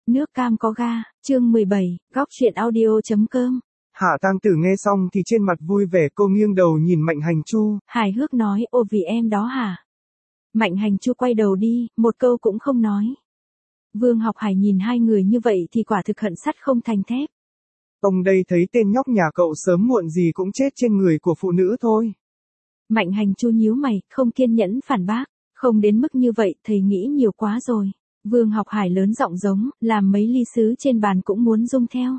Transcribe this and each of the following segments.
Nước cam có ga, chương 17, góc truyện audio.com. Hạ Tang Tử nghe xong thì trên mặt vui vẻ, cô nghiêng đầu nhìn Mạnh Hành Chu. Hài hước nói, ô vì em đó hả? Mạnh Hành Chu quay đầu đi, một câu cũng không nói. Vương Học Hải nhìn hai người như vậy thì quả thực hận sắt không thành thép. Ông đây thấy tên nhóc nhà cậu sớm muộn gì cũng chết trên người của phụ nữ thôi. Mạnh Hành Chu nhíu mày, không kiên nhẫn phản bác. Không đến mức như vậy, thầy nghĩ nhiều quá rồi. Vương Học Hải lớn giọng giống, làm mấy ly sứ trên bàn cũng muốn rung theo.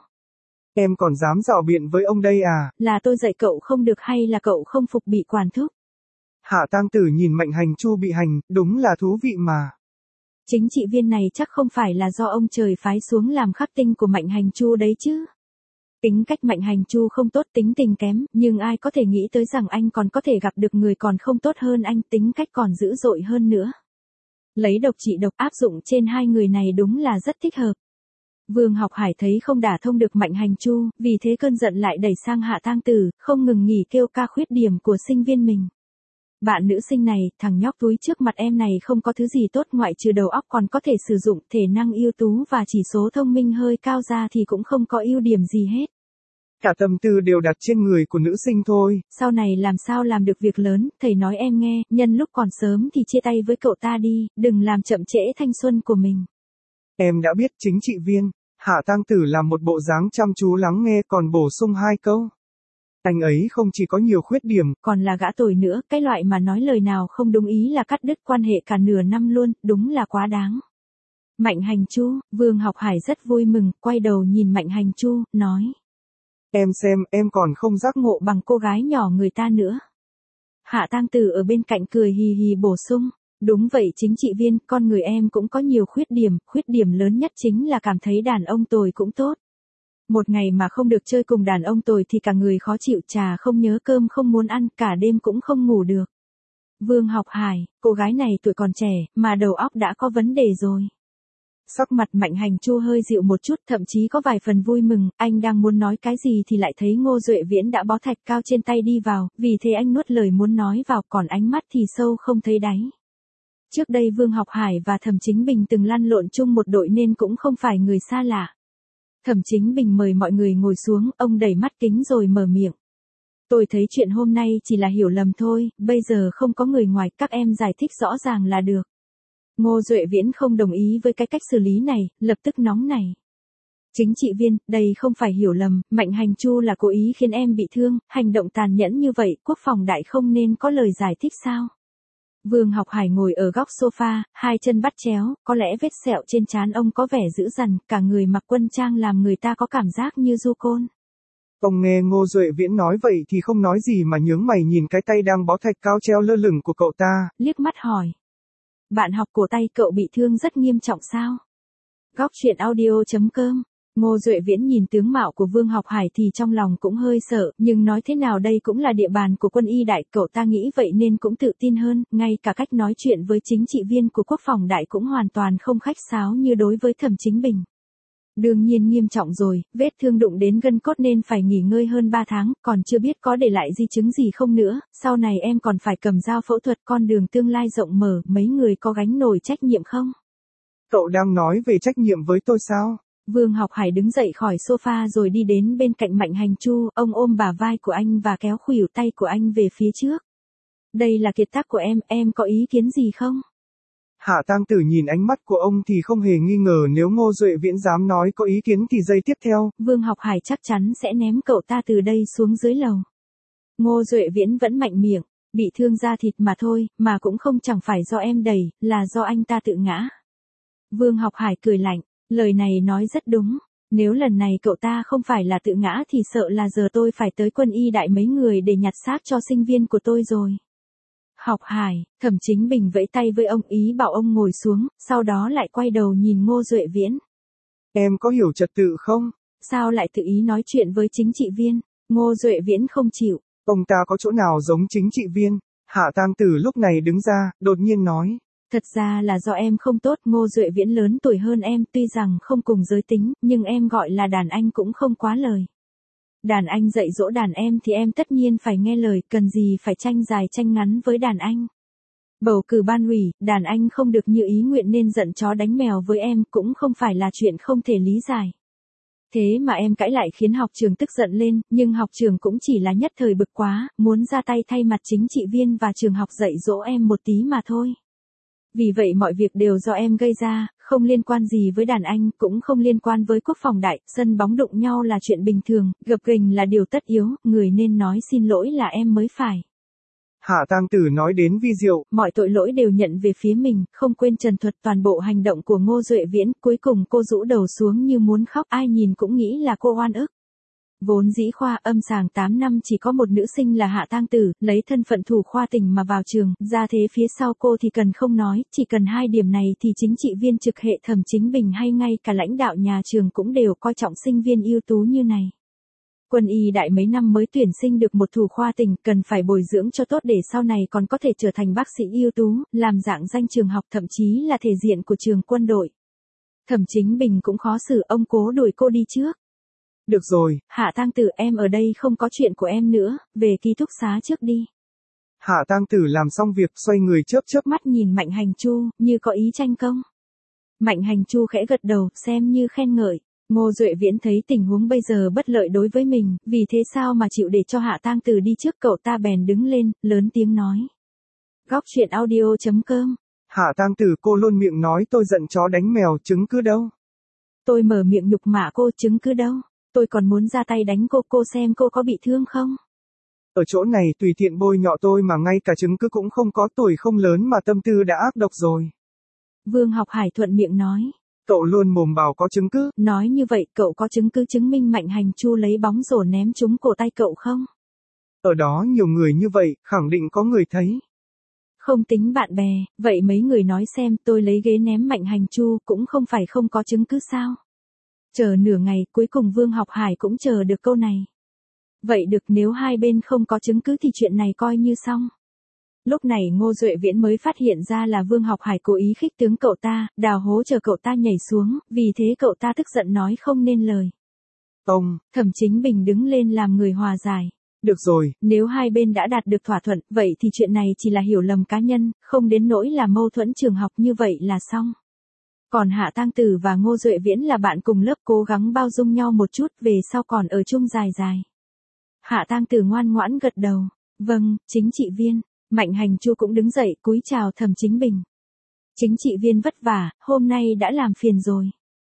Em còn dám rảo biện với ông đây à? Là tôi dạy cậu không được hay là cậu không phục bị quản thúc? Hạ Tang Tử nhìn Mạnh Hành Chu bị hành, đúng là thú vị mà. Chính trị viên này chắc không phải là do ông trời phái xuống làm khắc tinh của Mạnh Hành Chu đấy chứ. Tính cách Mạnh Hành Chu không tốt, tính tình kém, nhưng ai có thể nghĩ tới rằng anh còn có thể gặp được người còn không tốt hơn anh, tính cách còn dữ dội hơn nữa. Lấy độc trị độc áp dụng trên hai người này đúng là rất thích hợp. Vương Học Hải thấy không đả thông được Mạnh Hành Chu, vì thế cơn giận lại đẩy sang Hạ Tang Tử, không ngừng nghỉ kêu ca khuyết điểm của sinh viên mình. Bạn nữ sinh này, thằng nhóc túi trước mặt em này không có thứ gì tốt ngoại trừ đầu óc, còn có thể sử dụng thể năng ưu tú và chỉ số thông minh hơi cao ra thì cũng không có ưu điểm gì hết. Cả tâm tư đều đặt trên người của nữ sinh thôi. Sau này làm sao làm được việc lớn, thầy nói em nghe, nhân lúc còn sớm thì chia tay với cậu ta đi, đừng làm chậm trễ thanh xuân của mình. Em đã biết chính trị viên. Hạ Tang Tử làm một bộ dáng chăm chú lắng nghe còn bổ sung hai câu. Anh ấy không chỉ có nhiều khuyết điểm, còn là gã tồi nữa, cái loại mà nói lời nào không đúng ý là cắt đứt quan hệ cả nửa năm luôn, đúng là quá đáng. Mạnh Hành Chu, Vương Học Hải rất vui mừng, quay đầu nhìn Mạnh Hành Chu, nói. Em xem, em còn không giác ngộ bằng cô gái nhỏ người ta nữa. Hạ Tang Tử ở bên cạnh cười hì hì bổ sung. Đúng vậy chính trị viên, con người em cũng có nhiều khuyết điểm lớn nhất chính là cảm thấy đàn ông tồi cũng tốt. Một ngày mà không được chơi cùng đàn ông tồi thì cả người khó chịu, trà không nhớ cơm không muốn ăn, cả đêm cũng không ngủ được. Vương Học Hải, cô gái này tuổi còn trẻ, mà đầu óc đã có vấn đề rồi. Sắc mặt Mạnh Hành Chu hơi dịu một chút, thậm chí có vài phần vui mừng, anh đang muốn nói cái gì thì lại thấy Ngô Duệ Viễn đã bó thạch cao trên tay đi vào, vì thế anh nuốt lời muốn nói vào, còn ánh mắt thì sâu không thấy đáy. Trước đây Vương Học Hải và Thẩm Chính Bình từng lăn lộn chung một đội nên cũng không phải người xa lạ. Thẩm Chính Bình mời mọi người ngồi xuống, ông đẩy mắt kính rồi mở miệng. Tôi thấy chuyện hôm nay chỉ là hiểu lầm thôi, bây giờ không có người ngoài, các em giải thích rõ ràng là được. Ngô Duệ Viễn không đồng ý với cái cách xử lý này, lập tức nóng nảy. Chính trị viên, đây không phải hiểu lầm, Mạnh Hành Chu là cố ý khiến em bị thương, hành động tàn nhẫn như vậy, quốc phòng đại không nên có lời giải thích sao? Vương Học Hải ngồi ở góc sofa, hai chân bắt chéo, có lẽ vết sẹo trên trán ông có vẻ dữ dằn, cả người mặc quân trang làm người ta có cảm giác như du côn. Ông nghe Ngô Duệ Viễn nói vậy thì không nói gì mà nhướng mày nhìn cái tay đang bó thạch cao treo lơ lửng của cậu ta. Liếc mắt hỏi. Bạn học cổ tay cậu bị thương rất nghiêm trọng sao? Góc truyện audio.com. Ngô Duệ Viễn nhìn tướng mạo của Vương Học Hải thì trong lòng cũng hơi sợ, nhưng nói thế nào đây cũng là địa bàn của quân y đại, cậu ta nghĩ vậy nên cũng tự tin hơn, ngay cả cách nói chuyện với chính trị viên của quốc phòng đại cũng hoàn toàn không khách sáo như đối với Thẩm Chính Bình. Đương nhiên nghiêm trọng rồi, vết thương đụng đến gân cốt nên phải nghỉ ngơi hơn 3 tháng, còn chưa biết có để lại di chứng gì không nữa, sau này em còn phải cầm dao phẫu thuật, con đường tương lai rộng mở, mấy người có gánh nổi trách nhiệm không? Cậu đang nói về trách nhiệm với tôi sao? Vương Học Hải đứng dậy khỏi sofa rồi đi đến bên cạnh Mạnh Hành Chu, ông ôm bả vai của anh và kéo khuỷu tay của anh về phía trước. Đây là kiệt tác của em có ý kiến gì không? Hạ Tang Tử nhìn ánh mắt của ông thì không hề nghi ngờ, nếu Ngô Duệ Viễn dám nói có ý kiến thì giây tiếp theo, Vương Học Hải chắc chắn sẽ ném cậu ta từ đây xuống dưới lầu. Ngô Duệ Viễn vẫn mạnh miệng, bị thương da thịt mà thôi, mà cũng không chẳng phải do em đẩy, là do anh ta tự ngã. Vương Học Hải cười lạnh, lời này nói rất đúng, nếu lần này cậu ta không phải là tự ngã thì sợ là giờ tôi phải tới quân y đại mấy người để nhặt xác cho sinh viên của tôi rồi. Học Hải, Thẩm Chính Bình vẫy tay với ông ý bảo ông ngồi xuống, sau đó lại quay đầu nhìn Ngô Duệ Viễn. Em có hiểu trật tự không? Sao lại tự ý nói chuyện với chính trị viên? Ngô Duệ Viễn không chịu. Ông ta có chỗ nào giống chính trị viên? Hạ Tang Tử lúc này đứng ra, đột nhiên nói. Thật ra là do em không tốt, Ngô Duệ Viễn lớn tuổi hơn em, tuy rằng không cùng giới tính, nhưng em gọi là đàn anh cũng không quá lời. Đàn anh dạy dỗ đàn em thì em tất nhiên phải nghe lời, cần gì phải tranh dài tranh ngắn với đàn anh. Bầu cử ban ủy, đàn anh không được như ý nguyện nên giận chó đánh mèo với em cũng không phải là chuyện không thể lý giải. Thế mà em cãi lại khiến học trường tức giận lên, nhưng học trường cũng chỉ là nhất thời bực quá, muốn ra tay thay mặt chính trị viên và trường học dạy dỗ em một tí mà thôi. Vì vậy mọi việc đều do em gây ra, không liên quan gì với đàn anh, cũng không liên quan với quốc phòng đại, sân bóng đụng nhau là chuyện bình thường, gập ghềnh là điều tất yếu, người nên nói xin lỗi là em mới phải. Hạ tang tử nói đến vi diệu. Mọi tội lỗi đều nhận về phía mình, không quên trần thuật toàn bộ hành động của Ngô Duệ Viễn, cuối cùng cô rũ đầu xuống như muốn khóc, ai nhìn cũng nghĩ là cô oan ức. Vốn dĩ khoa âm sàng 8 năm chỉ có một nữ sinh là Hạ Tang Tử, lấy thân phận thủ khoa tỉnh mà vào trường, ra thế phía sau cô thì cần không nói, chỉ cần hai điểm này thì chính trị viên trực hệ Thẩm Chính Bình hay ngay cả lãnh đạo nhà trường cũng đều coi trọng sinh viên ưu tú như này. Quân y đại mấy năm mới tuyển sinh được một thủ khoa tỉnh, cần phải bồi dưỡng cho tốt để sau này còn có thể trở thành bác sĩ ưu tú, làm dạng danh trường học thậm chí là thể diện của trường quân đội. Thẩm Chính Bình cũng khó xử, ông cố đuổi cô đi trước. Được rồi. Hạ Tang Tử, em ở đây không có chuyện của em nữa, về ký túc xá trước đi. Hạ tang tử làm xong việc xoay người chớp chớp mắt nhìn Mạnh Hành Chu, như có ý tranh công. Mạnh Hành Chu khẽ gật đầu, xem như khen ngợi. Ngô Duệ Viễn thấy tình huống bây giờ bất lợi đối với mình, vì thế sao mà chịu để cho Hạ Tang Tử đi trước, cậu ta bèn đứng lên, lớn tiếng nói. Góc chuyện audio.com. Hạ tang tử, cô luôn miệng nói tôi giận chó đánh mèo, chứng cứ đâu? Tôi mở miệng nhục mạ cô, chứng cứ đâu? Tôi còn muốn ra tay đánh cô xem cô có bị thương không? Ở chỗ này tùy tiện bôi nhọ tôi mà ngay cả chứng cứ cũng không có, tuổi không lớn mà tâm tư đã ác độc rồi. Vương Học Hải thuận miệng nói. Cậu luôn mồm bảo có chứng cứ. Nói như vậy cậu có chứng cứ chứng minh Mạnh Hành Chu lấy bóng rổ ném trúng cổ tay cậu không? Ở đó nhiều người như vậy, khẳng định có người thấy. Không tính bạn bè, vậy mấy người nói xem, tôi lấy ghế ném Mạnh Hành Chu cũng không phải không có chứng cứ sao? Chờ nửa ngày, cuối cùng Vương Học Hải cũng chờ được câu này. Vậy được, nếu hai bên không có chứng cứ thì chuyện này coi như xong. Lúc này Ngô Duệ Viễn mới phát hiện ra là Vương Học Hải cố ý khích tướng cậu ta, đào hố chờ cậu ta nhảy xuống, vì thế cậu ta tức giận nói không nên lời. Ông, Thẩm Chính Bình đứng lên làm người hòa giải. Được rồi, nếu hai bên đã đạt được thỏa thuận, vậy thì chuyện này chỉ là hiểu lầm cá nhân, không đến nỗi là mâu thuẫn trường học, như vậy là xong. Còn Hạ Tang Tử và Ngô Duệ Viễn là bạn cùng lớp, cố gắng bao dung nhau một chút, về sau còn ở chung dài dài. Hạ Tang Tử ngoan ngoãn gật đầu. Vâng, chính trị viên. Mạnh Hành Chu cũng đứng dậy, cúi chào Thẩm Chính Bình. Chính trị viên vất vả, hôm nay đã làm phiền rồi.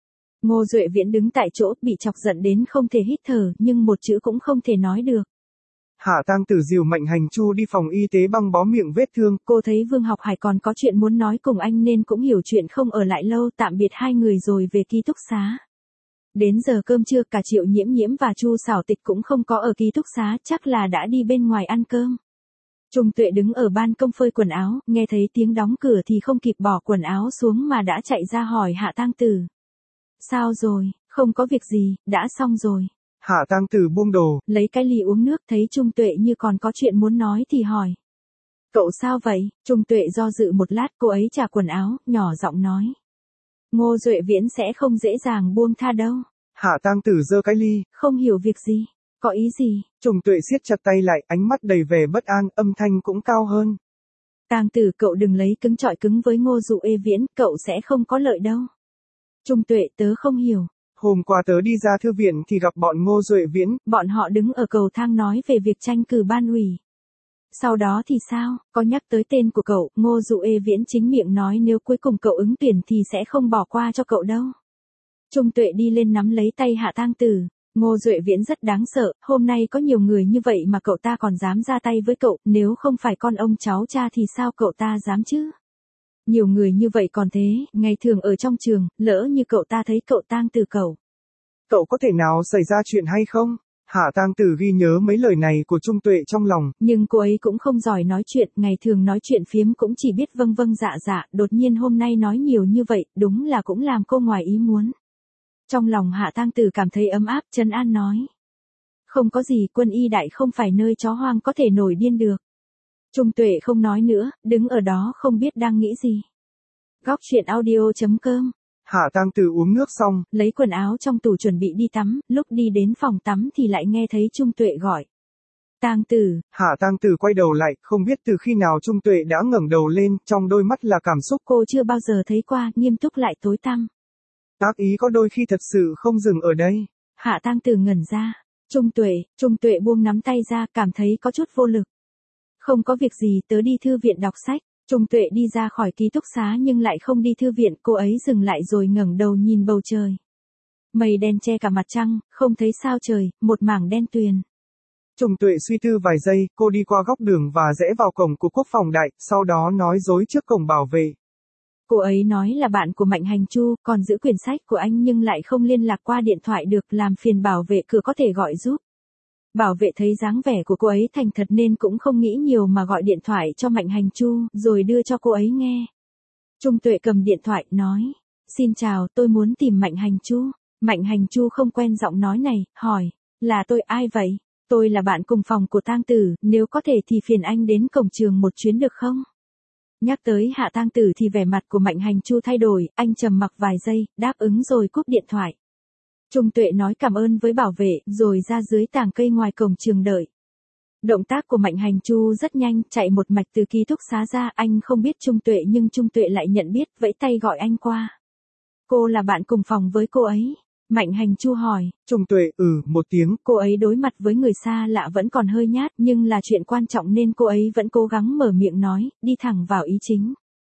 Ngô Duệ Viễn đứng tại chỗ, bị chọc giận đến không thể hít thở, nhưng một chữ cũng không thể nói được. Hạ Tang Tử dìu Mạnh Hành Chu đi phòng y tế băng bó miệng vết thương. Cô thấy Vương Học Hải còn có chuyện muốn nói cùng anh nên cũng hiểu chuyện, không ở lại lâu, tạm biệt hai người rồi về ký túc xá. Đến giờ cơm trưa, cả Triệu Nhiễm Nhiễm và Chu Sảo Tịch cũng không có ở ký túc xá, chắc là đã đi bên ngoài ăn cơm. Trung Tuệ đứng ở ban công phơi quần áo, nghe thấy tiếng đóng cửa thì không kịp bỏ quần áo xuống mà đã chạy ra hỏi Hạ Tang Tử. Sao rồi, không có việc gì, đã xong rồi. Hạ Tang Tử buông đồ, lấy cái ly uống nước, thấy Trung Tuệ như còn có chuyện muốn nói thì hỏi. Cậu sao vậy? Trung Tuệ do dự một lát, cô ấy chà quần áo, nhỏ giọng nói. Ngô Duệ Viễn sẽ không dễ dàng buông tha đâu. Hạ Tang Tử giơ cái ly. Không hiểu việc gì, có ý gì? Trung Tuệ siết chặt tay lại, ánh mắt đầy vẻ bất an, âm thanh cũng cao hơn. Tang Tử, cậu đừng lấy cứng chọi cứng với Ngô Duệ Viễn, cậu sẽ không có lợi đâu. Trung Tuệ, tớ không hiểu. Hôm qua tớ đi ra thư viện thì gặp bọn Ngô Duệ Viễn. Bọn họ đứng ở cầu thang nói về việc tranh cử ban ủy. Sau đó thì sao, có nhắc tới tên của cậu, Ngô Duệ Viễn chính miệng nói nếu cuối cùng cậu ứng tuyển thì sẽ không bỏ qua cho cậu đâu. Trung Tuệ đi lên nắm lấy tay Hạ Tang Tử. Ngô Duệ Viễn rất đáng sợ, hôm nay có nhiều người như vậy mà cậu ta còn dám ra tay với cậu, nếu không phải con ông cháu cha thì sao cậu ta dám chứ? Nhiều người như vậy còn thế, ngày thường ở trong trường, lỡ như cậu ta thấy cậu Tang Tử cậu. Cậu có thể nào xảy ra chuyện hay không? Hạ Tang Tử ghi nhớ mấy lời này của Trung Tuệ trong lòng. Nhưng cô ấy cũng không giỏi nói chuyện, ngày thường nói chuyện phiếm cũng chỉ biết vâng vâng dạ dạ, đột nhiên hôm nay nói nhiều như vậy, đúng là cũng làm cô ngoài ý muốn. Trong lòng Hạ Tang Tử cảm thấy ấm áp, trấn an nói. Không có gì, quân y đại không phải nơi chó hoang có thể nổi điên được. Trung Tuệ không nói nữa, đứng ở đó không biết đang nghĩ gì. Góc chuyện audio.com. Hạ Tang Tử uống nước xong, lấy quần áo trong tủ chuẩn bị đi tắm, lúc đi đến phòng tắm thì lại nghe thấy Trung Tuệ gọi. Tang Tử. Hạ Tang Tử quay đầu lại, không biết từ khi nào Trung Tuệ đã ngẩng đầu lên, trong đôi mắt là cảm xúc. Cô chưa bao giờ thấy qua, nghiêm túc lại tối tăm. Ác ý có đôi khi thật sự không dừng ở đây. Hạ Tang Tử ngẩn ra. Trung Tuệ buông nắm tay ra, cảm thấy có chút vô lực. Không có việc gì, tớ đi thư viện đọc sách. Trung Tuệ đi ra khỏi ký túc xá nhưng lại không đi thư viện, cô ấy dừng lại rồi ngẩng đầu nhìn bầu trời. Mây đen che cả mặt trăng, không thấy sao trời, một mảng đen tuyền. Trung Tuệ suy tư vài giây, cô đi qua góc đường và rẽ vào cổng của Quốc phòng đại, sau đó nói dối trước cổng bảo vệ. Cô ấy nói là bạn của Mạnh Hành Chu, còn giữ quyển sách của anh nhưng lại không liên lạc qua điện thoại được, làm phiền bảo vệ cửa có thể gọi giúp. Bảo vệ thấy dáng vẻ của cô ấy thành thật nên cũng không nghĩ nhiều mà gọi điện thoại cho Mạnh Hành Chu, rồi đưa cho cô ấy nghe. Trung Tuệ cầm điện thoại, nói. Xin chào, tôi muốn tìm Mạnh Hành Chu. Mạnh Hành Chu không quen giọng nói này, hỏi. Là tôi, ai vậy? Tôi là bạn cùng phòng của Tang Tử, nếu có thể thì phiền anh đến cổng trường một chuyến được không? Nhắc tới Hạ Tang Tử thì vẻ mặt của Mạnh Hành Chu thay đổi, anh trầm mặc vài giây, đáp ứng rồi cúp điện thoại. Trung Tuệ nói cảm ơn với bảo vệ, rồi ra dưới tàng cây ngoài cổng trường đợi. Động tác của Mạnh Hành Chu rất nhanh, chạy một mạch từ ký túc xá ra, anh không biết Trung Tuệ nhưng Trung Tuệ lại nhận biết, vẫy tay gọi anh qua. Cô là bạn cùng phòng với cô ấy. Mạnh Hành Chu hỏi. Trung Tuệ, một tiếng. Cô ấy đối mặt với người xa lạ vẫn còn hơi nhát, nhưng là chuyện quan trọng nên cô ấy vẫn cố gắng mở miệng nói, đi thẳng vào ý chính.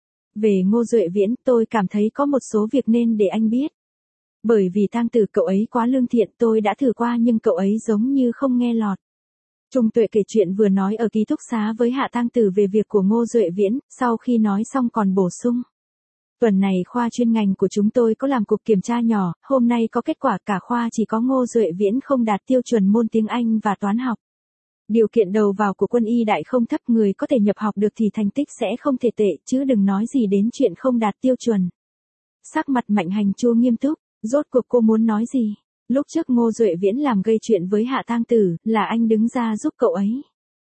Về Ngô Duệ Viễn, tôi cảm thấy có một số việc nên để anh biết. Bởi vì Tang Tử cậu ấy quá lương thiện, tôi đã thử qua nhưng cậu ấy giống như không nghe lọt. Trung Tuệ kể chuyện vừa nói ở ký túc xá với Hạ Tang Tử về việc của Ngô Duệ Viễn, sau khi nói xong còn bổ sung. Tuần này khoa chuyên ngành của chúng tôi có làm cuộc kiểm tra nhỏ, hôm nay có kết quả cả khoa chỉ có Ngô Duệ Viễn không đạt tiêu chuẩn môn tiếng Anh và toán học. Điều kiện đầu vào của quân y đại không thấp, người có thể nhập học được thì thành tích sẽ không thể tệ, chứ đừng nói gì đến chuyện không đạt tiêu chuẩn. Sắc mặt Mạnh Hành Chu nghiêm túc, rốt cuộc cô muốn nói gì? Lúc trước Ngô Duệ Viễn làm gây chuyện với Hạ Tang Tử, là anh đứng ra giúp cậu ấy.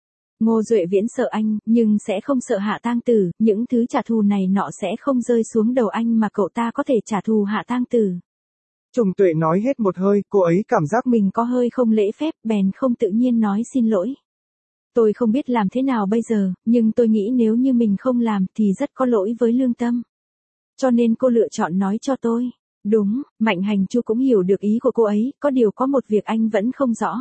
Ngô Duệ Viễn sợ anh, nhưng sẽ không sợ Hạ Tang Tử, những thứ trả thù này nọ sẽ không rơi xuống đầu anh mà cậu ta có thể trả thù Hạ Tang Tử. Trung Tuệ nói hết một hơi, cô ấy cảm giác mình có hơi không lễ phép, bèn không tự nhiên nói xin lỗi. Tôi không biết làm thế nào bây giờ, nhưng tôi nghĩ nếu như mình không làm thì rất có lỗi với lương tâm. Cho nên cô lựa chọn nói cho tôi. Đúng, Mạnh Hành Chu cũng hiểu được ý của cô ấy, có điều có một việc anh vẫn không rõ.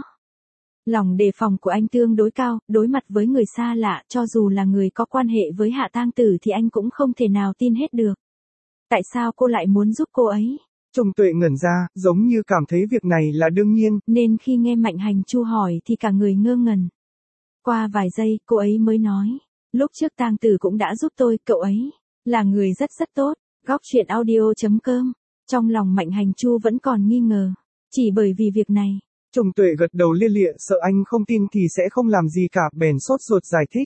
Lòng đề phòng của anh tương đối cao, đối mặt với người xa lạ, cho dù là người có quan hệ với Hạ Tang Tử thì anh cũng không thể nào tin hết được. Tại sao cô lại muốn giúp cô ấy? Trung Tuệ ngẩn ra, giống như cảm thấy việc này là đương nhiên. Nên khi nghe Mạnh Hành Chu hỏi thì cả người ngơ ngẩn. Qua vài giây, cô ấy mới nói. Lúc trước Tang Tử cũng đã giúp tôi, cậu ấy là người rất rất tốt. Góc chuyện audio.com. Trong lòng Mạnh Hành Chu vẫn còn nghi ngờ. Chỉ bởi vì việc này. Trung Tuệ gật đầu lia lịa, sợ anh không tin thì sẽ không làm gì cả, bèn sốt ruột giải thích.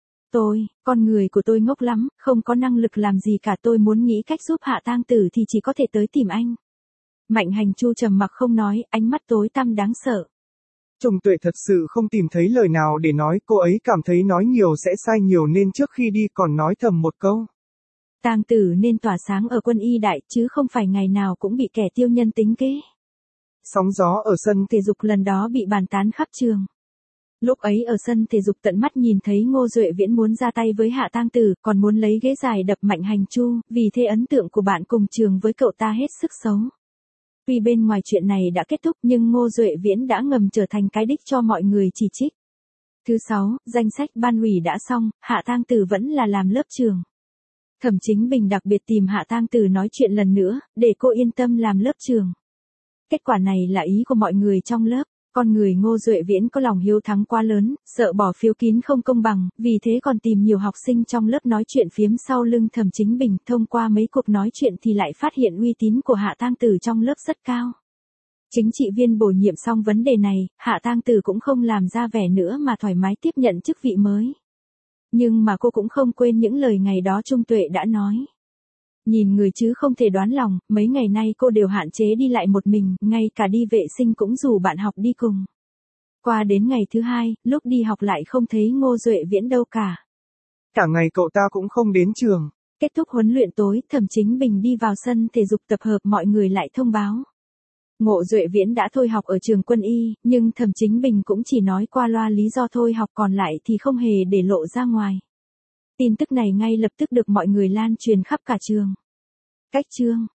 Con người của tôi ngốc lắm, không có năng lực làm gì cả, tôi muốn nghĩ cách giúp Hạ Tang Tử thì chỉ có thể tới tìm anh. Mạnh Hành Chu trầm mặc không nói, ánh mắt tối tăm đáng sợ. Trung Tuệ thật sự không tìm thấy lời nào để nói, cô ấy cảm thấy nói nhiều sẽ sai nhiều nên trước khi đi còn nói thầm một câu. Tang Tử nên tỏa sáng ở quân y đại chứ không phải ngày nào cũng bị kẻ tiêu nhân tính kế. Sóng gió ở sân thể dục lần đó bị bàn tán khắp trường. Lúc ấy ở sân thể dục tận mắt nhìn thấy Ngô Duệ Viễn muốn ra tay với Hạ Tang Tử, còn muốn lấy ghế dài đập Mạnh Hành Chu, vì thế ấn tượng của bạn cùng trường với cậu ta hết sức xấu. Tuy bên ngoài chuyện này đã kết thúc nhưng Ngô Duệ Viễn đã ngầm trở thành cái đích cho mọi người chỉ trích. Thứ 6, danh sách ban ủy đã xong, Hạ Tang Tử vẫn là làm lớp trường. Thẩm Chính Bình đặc biệt tìm Hạ Tang Tử nói chuyện lần nữa, để cô yên tâm làm lớp trường. Kết quả này là ý của mọi người trong lớp. Con người Ngô Duệ Viễn có lòng hiếu thắng quá lớn, sợ bỏ phiếu kín không công bằng, vì thế còn tìm nhiều học sinh trong lớp nói chuyện phiếm sau lưng Thẩm Chính Bình. Thông qua mấy cuộc nói chuyện thì lại phát hiện uy tín của Hạ Tang Tử trong lớp rất cao. Chính trị viên bổ nhiệm xong vấn đề này, Hạ Tang Tử cũng không làm ra vẻ nữa mà thoải mái tiếp nhận chức vị mới. Nhưng mà cô cũng không quên những lời ngày đó Trung Tuệ đã nói. Nhìn người chứ không thể đoán lòng, mấy ngày nay cô đều hạn chế đi lại một mình, ngay cả đi vệ sinh cũng rủ bạn học đi cùng. Qua đến ngày thứ 2, lúc đi học lại không thấy Ngô Duệ Viễn đâu cả. Cả ngày cậu ta cũng không đến trường. Kết thúc huấn luyện tối, Thẩm Chính Bình đi vào sân thể dục tập hợp, mọi người lại thông báo. Ngộ Duệ Viễn đã thôi học ở trường quân y, nhưng Thẩm Chính Bình cũng chỉ nói qua loa lý do thôi học, còn lại thì không hề để lộ ra ngoài. Tin tức này ngay lập tức được mọi người lan truyền khắp cả trường. Cách chương